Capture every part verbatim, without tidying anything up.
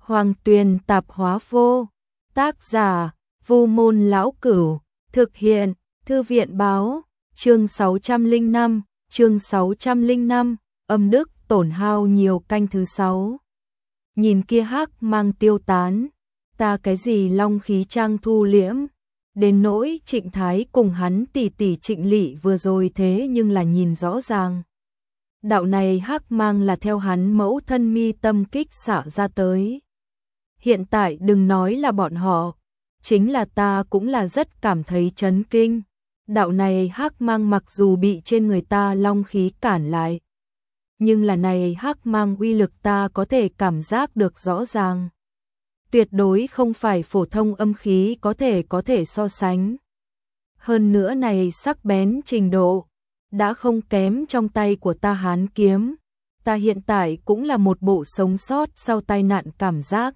Hoàng Tuyền Tạp Hóa Vô. Tác giả Vu Môn Lão Cửu. Thực hiện Thư viện Báo. Chương sáu trăm lẻ năm, chương sáu trăm lẻ năm, âm đức tổn hao nhiều. Canh thứ sáu. Nhìn kia hắc mang tiêu tán, ta cái gì long khí trang thu liễm, đến nỗi Trịnh Thái cùng hắn tỷ tỷ Trịnh Lị vừa rồi thế nhưng là nhìn rõ ràng. Đạo này hắc mang là theo hắn mẫu thân mi tâm kích xạ ra tới. Hiện tại đừng nói là bọn họ, chính là ta cũng là rất cảm thấy chấn kinh. Đạo này hắc mang mặc dù bị trên người ta long khí cản lại, nhưng là này hắc mang uy lực ta có thể cảm giác được rõ ràng. Tuyệt đối không phải phổ thông âm khí có thể có thể so sánh. Hơn nữa này sắc bén trình độ đã không kém trong tay của ta hán kiếm. Ta hiện tại cũng là một bộ sống sót sau tai nạn cảm giác.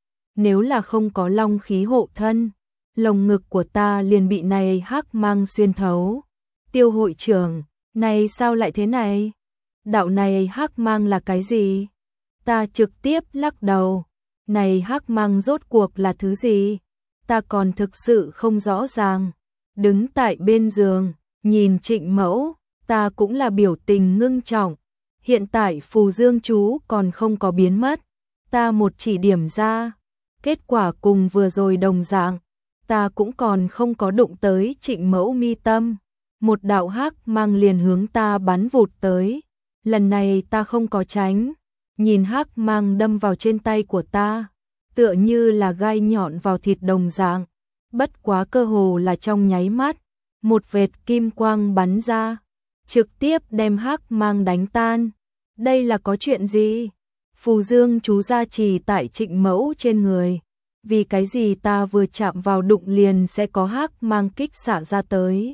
Nếu là không có long khí hộ thân, lồng ngực của ta liền bị này hắc mang xuyên thấu. Tiêu hội trưởng, này sao lại thế này? Đạo này hắc mang là cái gì? Ta trực tiếp lắc đầu. Này hắc mang rốt cuộc là thứ gì? Ta còn thực sự không rõ ràng. Đứng tại bên giường, nhìn Trịnh Mẫu, ta cũng là biểu tình ngưng trọng. Hiện tại phù dương chú còn không có biến mất. Ta một chỉ điểm ra, kết quả cùng vừa rồi đồng dạng. Ta cũng còn không có đụng tới Trịnh Mẫu mi tâm. Một đạo hắc mang liền hướng ta bắn vụt tới. Lần này ta không có tránh. Nhìn hắc mang đâm vào trên tay của ta, tựa như là gai nhọn vào thịt đồng dạng. Bất quá cơ hồ là trong nháy mắt, một vệt kim quang bắn ra, trực tiếp đem hắc mang đánh tan. Đây là có chuyện gì? Phù dương chú gia trì tại Trịnh Mẫu trên người. Vì cái gì ta vừa chạm vào đụng liền sẽ có hắc mang kích xạ ra tới?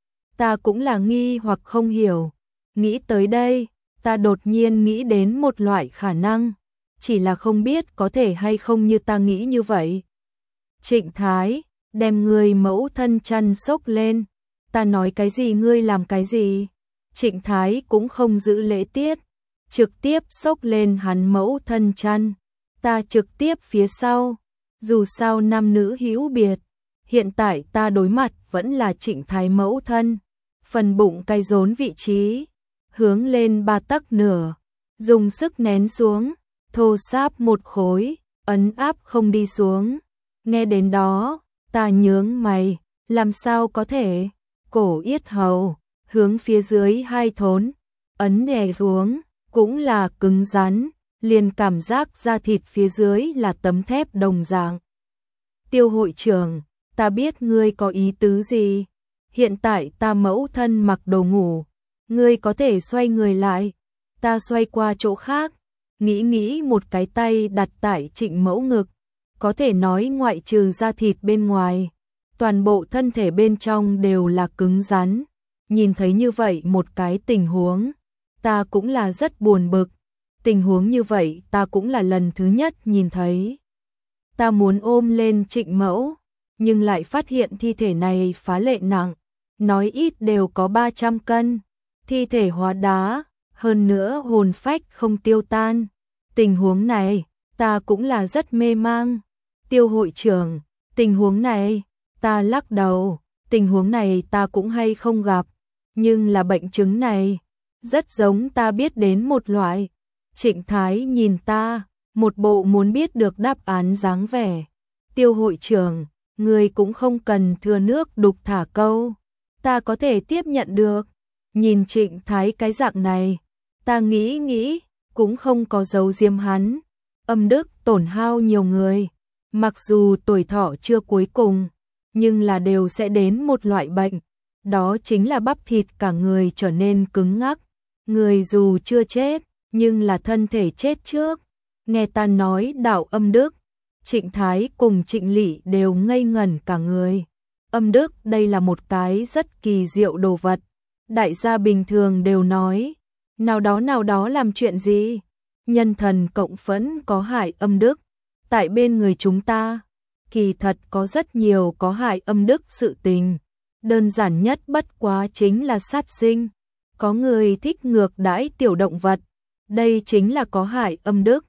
Ta cũng là nghi hoặc không hiểu. Nghĩ tới đây, ta đột nhiên nghĩ đến một loại khả năng, chỉ là không biết có thể hay không như ta nghĩ như vậy. Trịnh Thái, đem người mẫu thân chăn xốc lên. Ta nói cái gì ngươi làm cái gì? Trịnh Thái cũng không giữ lễ tiết, trực tiếp xốc lên hắn mẫu thân chăn. Ta trực tiếp phía sau, dù sao nam nữ hữu biệt, hiện tại ta đối mặt vẫn là Trịnh Thái mẫu thân, phần bụng cay rốn vị trí, hướng lên ba tấc nửa, dùng sức nén xuống, thô sáp một khối, ấn áp không đi xuống. Nghe đến đó, ta nhướng mày, làm sao có thể? Cổ yết hầu, hướng phía dưới hai thốn, ấn đè xuống, cũng là cứng rắn, liền cảm giác da thịt phía dưới là tấm thép đồng dạng. Tiêu hội trưởng, ta biết ngươi có ý tứ gì. Hiện tại ta mẫu thân mặc đồ ngủ, ngươi có thể xoay người lại. Ta xoay qua chỗ khác, nghĩ nghĩ một cái tay đặt tại Trịnh Mẫu ngực. Có thể nói ngoại trừ da thịt bên ngoài, toàn bộ thân thể bên trong đều là cứng rắn. Nhìn thấy như vậy một cái tình huống, ta cũng là rất buồn bực. Tình huống như vậy ta cũng là lần thứ nhất nhìn thấy. Ta muốn ôm lên Trịnh Mẫu, nhưng lại phát hiện thi thể này phá lệ nặng, nói ít đều có ba trăm cân. Thi thể hóa đá, hơn nữa hồn phách không tiêu tan. Tình huống này, ta cũng là rất mê mang. Tiêu hội trưởng, tình huống này, ta lắc đầu, tình huống này ta cũng hay không gặp, nhưng là bệnh chứng này, rất giống ta biết đến một loại. Trịnh Thái nhìn ta, một bộ muốn biết được đáp án dáng vẻ. Tiêu hội trưởng, người cũng không cần thừa nước đục thả câu, ta có thể tiếp nhận được. Nhìn Trịnh Thái cái dạng này, ta nghĩ nghĩ, cũng không có giấu diếm hắn. Âm đức tổn hao nhiều người, mặc dù tuổi thọ chưa cuối cùng, nhưng là đều sẽ đến một loại bệnh, đó chính là bắp thịt cả người trở nên cứng ngắc. Người dù chưa chết, nhưng là thân thể chết trước. Nghe ta nói đạo âm đức, Trịnh Thái cùng Trịnh Lị đều ngây ngẩn cả người. Âm đức đây là một cái rất kỳ diệu đồ vật. Đại gia bình thường đều nói, nào đó nào đó làm chuyện gì, nhân thần cộng phẫn có hại âm đức. Tại bên người chúng ta, kỳ thật có rất nhiều có hại âm đức sự tình. Đơn giản nhất bất quá chính là sát sinh. Có người thích ngược đãi tiểu động vật, đây chính là có hại âm đức.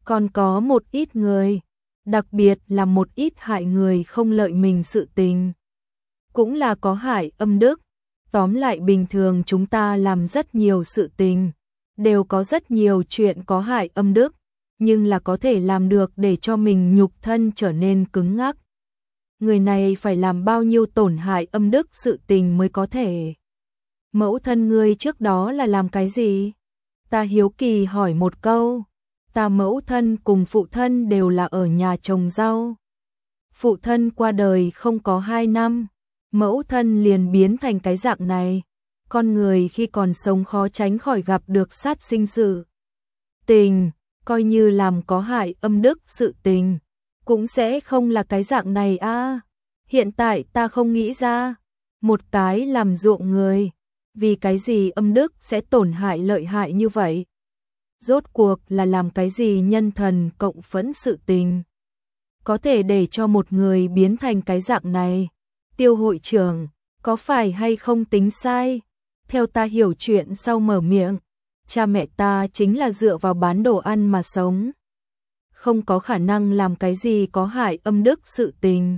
Còn có một ít người, đặc biệt là một ít hại người không lợi mình sự tình, cũng là có hại âm đức. Tóm lại bình thường chúng ta làm rất nhiều sự tình, đều có rất nhiều chuyện có hại âm đức, nhưng là có thể làm được để cho mình nhục thân trở nên cứng ngắc. Người này phải làm bao nhiêu tổn hại âm đức sự tình mới có thể. Mẫu thân ngươi trước đó là làm cái gì? Ta hiếu kỳ hỏi một câu. Ta mẫu thân cùng phụ thân đều là ở nhà trồng rau. Phụ thân qua đời không có hai năm, mẫu thân liền biến thành cái dạng này. Con người khi còn sống khó tránh khỏi gặp được sát sinh sự tình, coi như làm có hại âm đức sự tình, cũng sẽ không là cái dạng này a. À, hiện tại ta không nghĩ ra, một cái làm ruộng người, vì cái gì âm đức sẽ tổn hại lợi hại như vậy? Rốt cuộc là làm cái gì nhân thần cộng phẫn sự tình, có thể để cho một người biến thành cái dạng này? Tiêu hội trưởng, có phải hay không tính sai? Theo ta hiểu chuyện sau mở miệng, cha mẹ ta chính là dựa vào bán đồ ăn mà sống, không có khả năng làm cái gì có hại âm đức sự tình.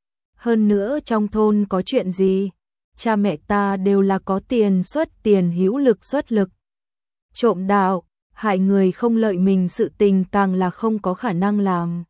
Hơn nữa trong thôn có chuyện gì, cha mẹ ta đều là có tiền xuất tiền hữu lực xuất lực. Trộm đạo, hại người không lợi mình sự tình càng là không có khả năng làm.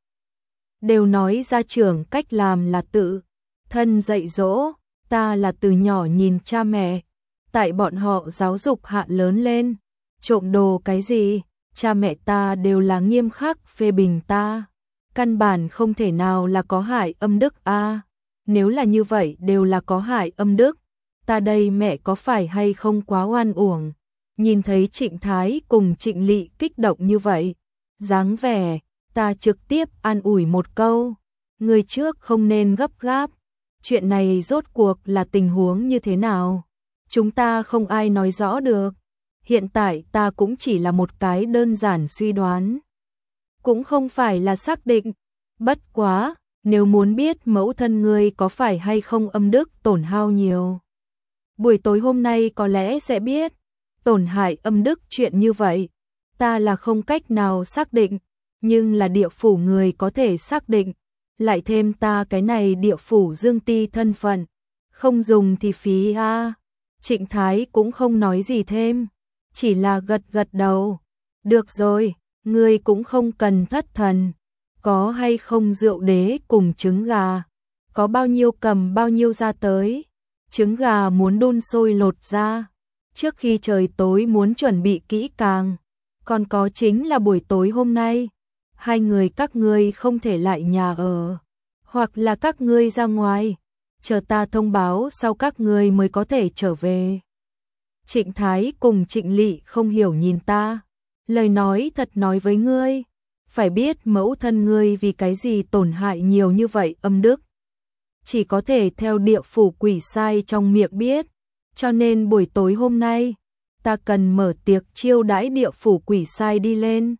Đều nói gia trưởng cách làm là tự thân dạy dỗ, ta là từ nhỏ nhìn cha mẹ, tại bọn họ giáo dục hạ lớn lên, trộm đồ cái gì, cha mẹ ta đều là nghiêm khắc phê bình ta, căn bản không thể nào là có hại âm đức a. À, nếu là như vậy đều là có hại âm đức, ta đây mẹ có phải hay không quá oan uổng? Nhìn thấy Trịnh Thái cùng Trịnh Lị kích động như vậy, dáng vẻ, ta trực tiếp an ủi một câu, người trước không nên gấp gáp, chuyện này rốt cuộc là tình huống như thế nào? Chúng ta không ai nói rõ được, hiện tại ta cũng chỉ là một cái đơn giản suy đoán, cũng không phải là xác định, bất quá, nếu muốn biết mẫu thân ngươi có phải hay không âm đức tổn hao nhiều, buổi tối hôm nay có lẽ sẽ biết. Tổn hại âm đức chuyện như vậy, ta là không cách nào xác định, nhưng là địa phủ người có thể xác định, lại thêm ta cái này địa phủ dương ti thân phận, không dùng thì phí a. À. Trịnh Thái cũng không nói gì thêm, chỉ là gật gật đầu. Được rồi, ngươi cũng không cần thất thần, có hay không rượu đế cùng trứng gà, có bao nhiêu cầm bao nhiêu ra tới, trứng gà muốn đun sôi lột ra. Trước khi trời tối muốn chuẩn bị kỹ càng, còn có chính là buổi tối hôm nay, hai người các ngươi không thể lại nhà ở, hoặc là các ngươi ra ngoài, chờ ta thông báo sau các ngươi mới có thể trở về. Trịnh Thái cùng Trịnh Lị không hiểu nhìn ta, lời nói thật nói với ngươi, phải biết mẫu thân ngươi vì cái gì tổn hại nhiều như vậy âm đức, chỉ có thể theo địa phủ quỷ sai trong miệng biết. Cho nên buổi tối hôm nay, ta cần mở tiệc chiêu đãi địa phủ quỷ sai đi lên.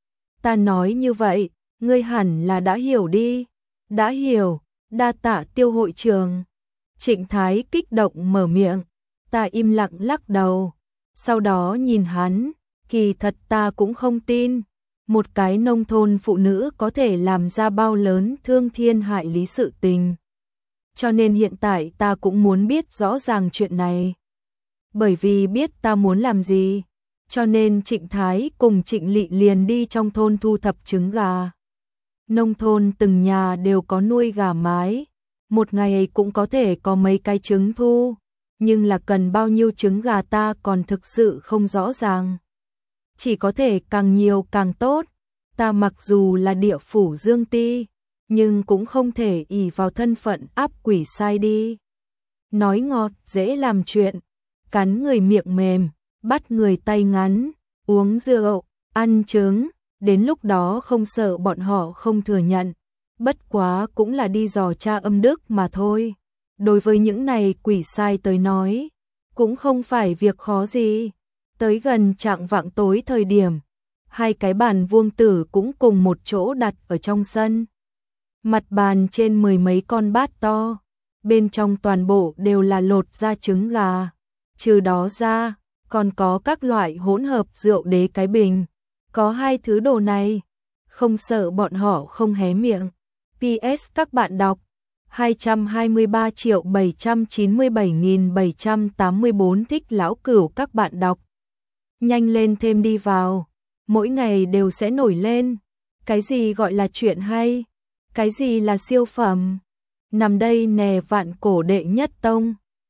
Ta nói như vậy, ngươi hẳn là đã hiểu đi. Đã hiểu, đa tạ Tiêu hội trường. Trịnh Thái kích động mở miệng, ta im lặng lắc đầu. Sau đó nhìn hắn, kỳ thật ta cũng không tin. Một cái nông thôn phụ nữ có thể làm ra bao lớn thương thiên hại lý sự tình. Cho nên hiện tại ta cũng muốn biết rõ ràng chuyện này. Bởi vì biết ta muốn làm gì, cho nên Trịnh Thái cùng Trịnh Lị liền đi trong thôn thu thập trứng gà. Nông thôn từng nhà đều có nuôi gà mái, một ngày cũng có thể có mấy cái trứng thu, nhưng là cần bao nhiêu trứng gà ta còn thực sự không rõ ràng. Chỉ có thể càng nhiều càng tốt, ta mặc dù là địa phủ dương ti, nhưng cũng không thể ỷ vào thân phận áp quỷ sai đi. Nói ngọt dễ làm chuyện, cắn người miệng mềm, bắt người tay ngắn, uống rượu, ăn trứng, đến lúc đó không sợ bọn họ không thừa nhận, bất quá cũng là đi dò tra âm đức mà thôi. Đối với những này quỷ sai tới nói, cũng không phải việc khó gì. Tới gần chạng vạng tối thời điểm, hai cái bàn vuông tử cũng cùng một chỗ đặt ở trong sân. Mặt bàn trên mười mấy con bát to, bên trong toàn bộ đều là lột ra trứng gà. Trừ đó ra, còn có các loại hỗn hợp rượu đế cái bình. Có hai thứ đồ này, không sợ bọn họ không hé miệng. pê ét các bạn đọc hai trăm hai mươi ba triệu bảy trăm chín mươi bảy nghìn bảy trăm tám mươi bốn thích lão cửu các bạn đọc. Nhanh lên thêm đi vào, mỗi ngày đều sẽ nổi lên. Cái gì gọi là chuyện hay? Cái gì là siêu phẩm? Nằm đây nè vạn cổ đệ nhất tông.